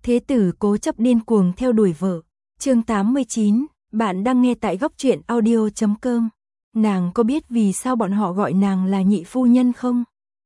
Thế tử cố chấp điên cuồng theo đuổi vợ. Chương 89, bạn đang nghe tại góc truyện audio.com. Nàng có biết vì sao bọn họ gọi nàng là nhị phu nhân không?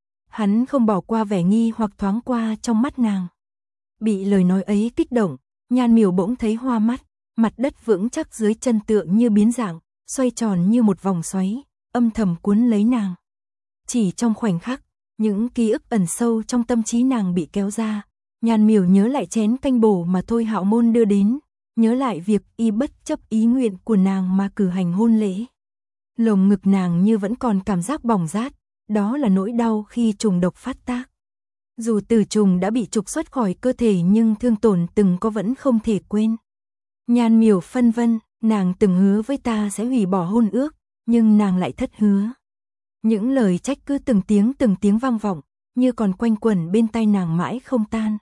Hắn không bỏ qua vẻ nghi hoặc thoáng qua trong mắt nàng. Bị lời nói ấy kích động, Nhan Miểu bỗng thấy hoa mắt, mặt đất vững chắc dưới chân tựa như biến dạng, xoay tròn như một vòng xoáy, âm thầm cuốn lấy nàng. Chỉ trong khoảnh khắc, những ký ức ẩn sâu trong tâm trí nàng bị kéo ra. Nhan Miểu nhớ lại chén canh bổ mà Thôi Hạo Môn đưa đến, nhớ lại việc y bất chấp ý nguyện của nàng mà cử hành hôn lễ. Lồng ngực nàng như vẫn còn cảm giác bỏng rát, đó là nỗi đau khi trùng độc phát tác. Dù tử trùng đã bị trục xuất khỏi cơ thể nhưng thương tổn từng có vẫn không thể quên. Nhan Miểu phân vân, nàng từng hứa với ta sẽ hủy bỏ hôn ước, nhưng nàng lại thất hứa. Những lời trách cứ từng tiếng vang vọng, như còn quanh quẩn bên tai nàng mãi không tan.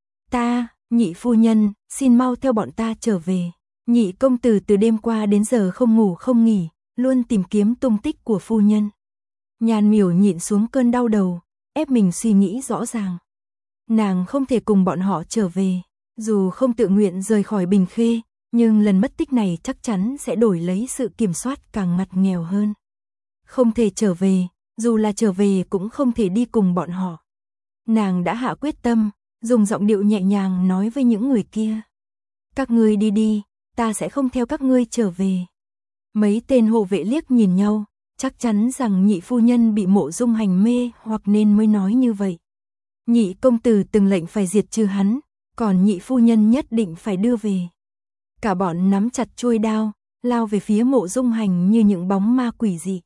Ta, nhị phu nhân, xin mau theo bọn ta trở về. Nhị công tử từ đêm qua đến giờ không ngủ không nghỉ, luôn tìm kiếm tung tích của phu nhân. Nhan Miểu nhịn xuống cơn đau đầu, ép mình suy nghĩ rõ ràng. Nàng không thể cùng bọn họ trở về, dù không tự nguyện rời khỏi Bình Khê, nhưng lần mất tích này chắc chắn sẽ đổi lấy sự kiểm soát càng ngặt nghèo hơn. Không thể trở về, dù là trở về cũng không thể đi cùng bọn họ. Nàng đã hạ quyết tâm, dùng giọng điệu nhẹ nhàng nói với những người kia. Các ngươi đi đi, ta sẽ không theo các ngươi trở về. Mấy tên hộ vệ liếc nhìn nhau, chắc chắn rằng nhị phu nhân bị Mộ Dung Hành mê hoặc nên mới nói như vậy. Nhị công tử từng lệnh phải diệt trừ hắn, còn nhị phu nhân nhất định phải đưa về. Cả bọn nắm chặt chuôi đao, lao về phía Mộ Dung Hành như những bóng ma quỷ dị.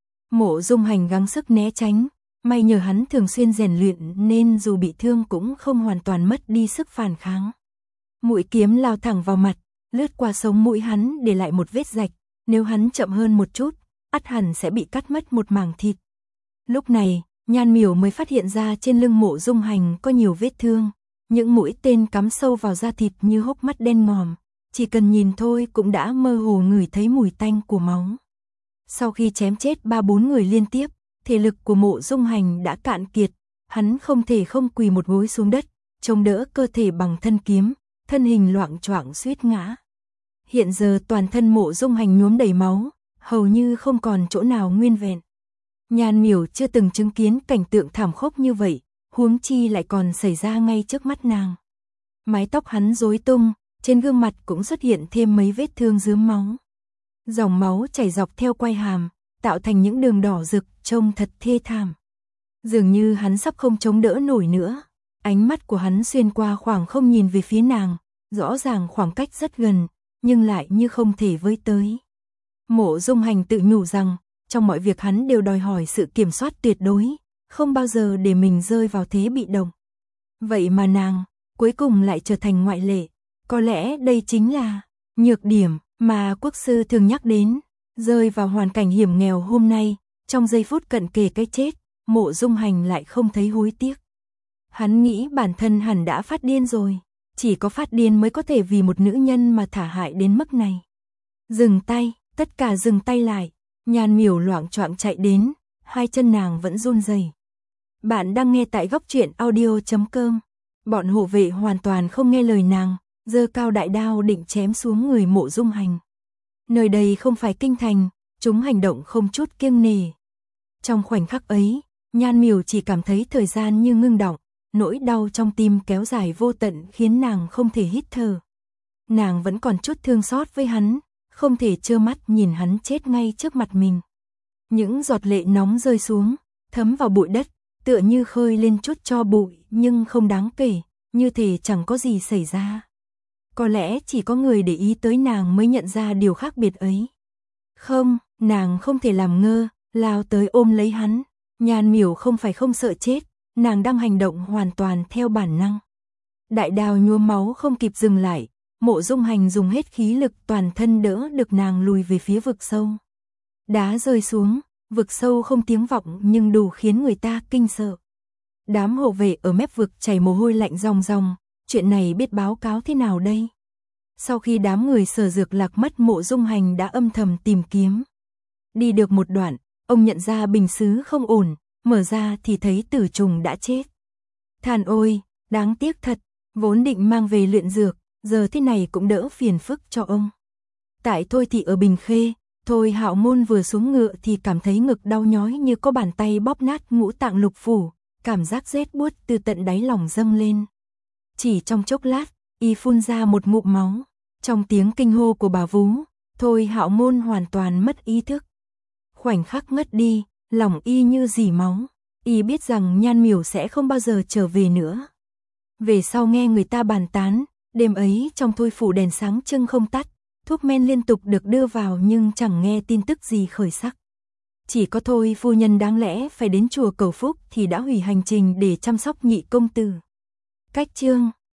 Mộ Dung Hành gắng sức né tránh, may nhờ hắn thường xuyên rèn luyện nên dù bị thương cũng không hoàn toàn mất đi sức phản kháng. Mũi kiếm lao thẳng vào mặt, lướt qua sống mũi hắn để lại một vết rạch, nếu hắn chậm hơn một chút, ắt hẳn sẽ bị cắt mất một mảng thịt. Lúc này, Nhan Miểu mới phát hiện ra trên lưng Mộ Dung Hành có nhiều vết thương, những mũi tên cắm sâu vào da thịt như hốc mắt đen ngòm, chỉ cần nhìn thôi cũng đã mơ hồ ngửi thấy mùi tanh của máu. Sau khi chém chết 3-4 người liên tiếp, thể lực của Mộ Dung Hành đã cạn kiệt, hắn không thể không quỳ một gối xuống đất, chống đỡ cơ thể bằng thân kiếm, thân hình loạng choạng suýt ngã. Hiện giờ toàn thân Mộ Dung Hành nhuốm đầy máu, hầu như không còn chỗ nào nguyên vẹn. Nhan Miểu chưa từng chứng kiến cảnh tượng thảm khốc như vậy, huống chi lại còn xảy ra ngay trước mắt nàng. Mái tóc hắn rối tung, trên gương mặt cũng xuất hiện thêm mấy vết thương rướm máu. Dòng máu chảy dọc theo quai hàm, tạo thành những đường đỏ rực, trông thật thê thảm. Dường như hắn sắp không chống đỡ nổi nữa. Ánh mắt của hắn xuyên qua khoảng không nhìn về phía nàng, rõ ràng khoảng cách rất gần, nhưng lại như không thể với tới. Mộ Dung Hành tự nhủ rằng, trong mọi việc hắn đều đòi hỏi sự kiểm soát tuyệt đối, không bao giờ để mình rơi vào thế bị động. Vậy mà nàng, cuối cùng lại trở thành ngoại lệ. Có lẽ đây chính là nhược điểm mà quốc sư thường nhắc đến. Rơi vào hoàn cảnh hiểm nghèo hôm nay, trong giây phút cận kề cái chết, Mộ Dung Hành lại không thấy hối tiếc. Hắn nghĩ bản thân hẳn đã phát điên rồi, chỉ có phát điên mới có thể vì một nữ nhân mà thả hại đến mức này. Dừng tay, tất cả dừng tay lại. Nhan Miểu loạng choạng chạy đến, hai chân nàng vẫn run rẩy. Bạn đang nghe tại góc truyện audio.com. Bọn hộ vệ hoàn toàn không nghe lời nàng, giơ cao đại đao định chém xuống người Mộ Dung Hành. Nơi đây không phải kinh thành, chúng hành động không chút kiêng nể. Trong khoảnh khắc ấy, Nhan Miểu chỉ cảm thấy thời gian như ngưng đọng, nỗi đau trong tim kéo dài vô tận khiến nàng không thể hít thở. Nàng vẫn còn chút thương xót với hắn, không thể trơ mắt nhìn hắn chết ngay trước mặt mình. Những giọt lệ nóng rơi xuống, thấm vào bụi đất, tựa như khơi lên chút tro bụi nhưng không đáng kể, như thể chẳng có gì xảy ra. Có lẽ chỉ có người để ý tới nàng mới nhận ra điều khác biệt ấy. Không, nàng không thể làm ngơ, lao tới ôm lấy hắn. Nhan Miểu không phải không sợ chết, nàng đang hành động hoàn toàn theo bản năng. Đại đao nhuốm máu không kịp dừng lại, Mộ Dung Hành dùng hết khí lực toàn thân đỡ được nàng lùi về phía vực sâu. Đá rơi xuống, vực sâu không tiếng vọng nhưng đủ khiến người ta kinh sợ. Đám hộ vệ ở mép vực chảy mồ hôi lạnh ròng ròng, chuyện này biết báo cáo thế nào đây? Sau khi đám người Sở Dược lạc mất, Mộ Dung Hành đã âm thầm tìm kiếm. Đi được một đoạn, ông nhận ra bình sứ không ổn, mở ra thì thấy tử trùng đã chết. Than ôi, đáng tiếc thật, Vốn định mang về luyện dược, giờ thế này cũng đỡ phiền phức cho ông. Tại Thôi Thị ở Bình Khê, Thôi Hạo Môn vừa xuống ngựa thì cảm thấy ngực đau nhói như có bàn tay bóp nát ngũ tạng lục phủ, cảm giác rét buốt từ tận đáy lòng dâng lên. Chỉ trong chốc lát, y phun ra một ngụm máu. Trong tiếng kinh hô của bà vú, Thôi Hạo Môn hoàn toàn mất ý thức. Khoảnh khắc ngất đi, lòng y như dì máu. Y biết rằng Nhan Miểu sẽ không bao giờ trở về nữa. Về sau nghe người ta bàn tán, đêm ấy trong Thôi phủ đèn sáng trưng không tắt, thuốc men liên tục được đưa vào nhưng chẳng nghe tin tức gì khởi sắc. Chỉ có Thôi phu nhân đáng lẽ phải đến chùa cầu phúc thì đã hủy hành trình để chăm sóc nhị công tử. Cách chương